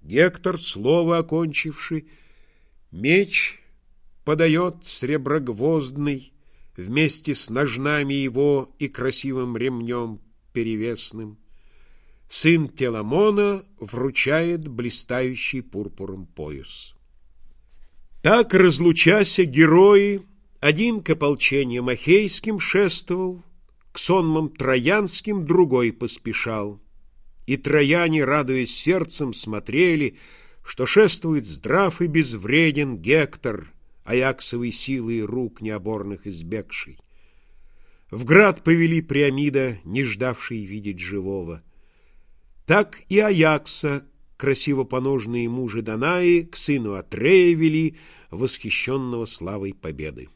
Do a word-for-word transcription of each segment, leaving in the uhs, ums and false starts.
Гектор, слово окончивший, меч подает среброгвоздный вместе с ножнами его и красивым ремнем перевесным. Сын Теламона вручает блистающий пурпуром пояс. Так, разлучася, герои, один к ополчениям ахейским шествовал, к сонмам троянским другой поспешал. И трояне, радуясь сердцем, смотрели, что шествует здрав и безвреден Гектор, Аяксовой силой рук необорных избегший. В град повели Приамида, не ждавший видеть живого. Так и Аякса, красиво поножные мужи Данаи, к сыну Атрея вели, восхищенного славой победы.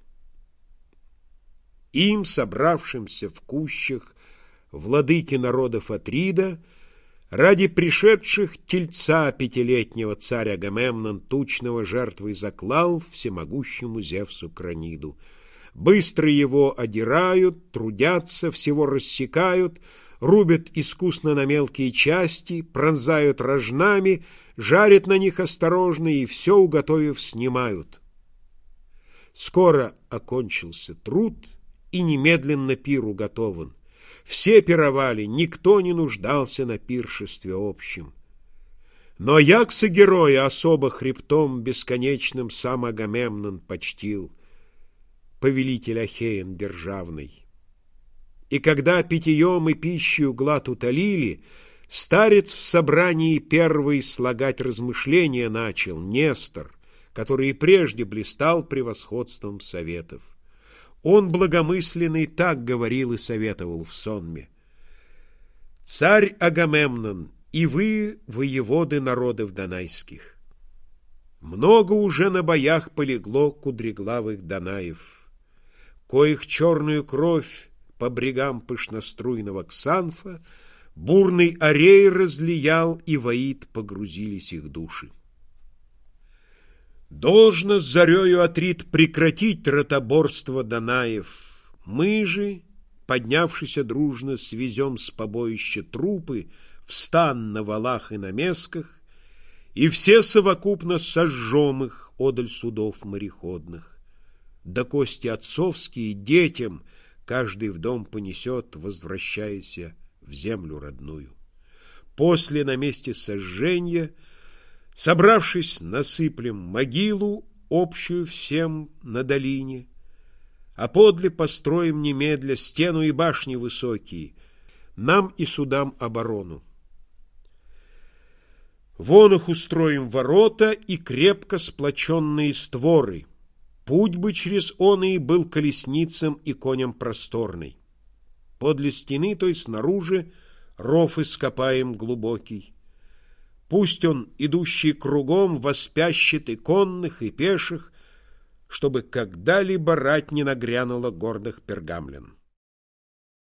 Им, собравшимся в кущах, владыки народов Атрида, ради пришедших тельца пятилетнего царь Агамемнон тучного жертвой заклал всемогущему Зевсу Краниду. Быстро его одирают, трудятся, всего рассекают, рубят искусно на мелкие части, пронзают рожнами, жарят на них осторожно и все, уготовив, снимают. Скоро окончился труд, и немедленно пир уготован. Все пировали, никто не нуждался на пиршестве общем. Но Аякса героя особо хребтом бесконечным сам Агамемнон почтил, повелитель Ахеен державный. И когда питьем и пищею глад утолили, старец в собрании первый слагать размышления начал, Нестор, который и прежде блистал превосходством советов. Он благомысленный так говорил и советовал в сонме: «Царь Агамемнон, и вы, воеводы народов донайских, много уже на боях полегло кудреглавых Данаев, коих черную кровь по брегам пышноструйного Ксанфа бурный Арей разлиял, и в Аид погрузились их души. Должно с зарею Атрид прекратить ротоборство Данаев. Мы же, поднявшися дружно, свезем с побоища трупы в стан на валах и на месках, и все совокупно сожжем их одаль судов мореходных. Да кости отцовские детям каждый в дом понесет, возвращаясь в землю родную. После на месте сожжения, собравшись, насыплем могилу общую всем на долине, а подле построим немедля стену и башни высокие, нам и судам оборону. Вон их устроим ворота и крепко сплоченные створы. Путь бы через оные был колесницам и коням просторный. Подле стены той снаружи ров ископаем глубокий. Пусть он, идущий кругом, воспящет и конных, и пеших, чтобы когда-либо рать не нагрянула гордых пергамлян.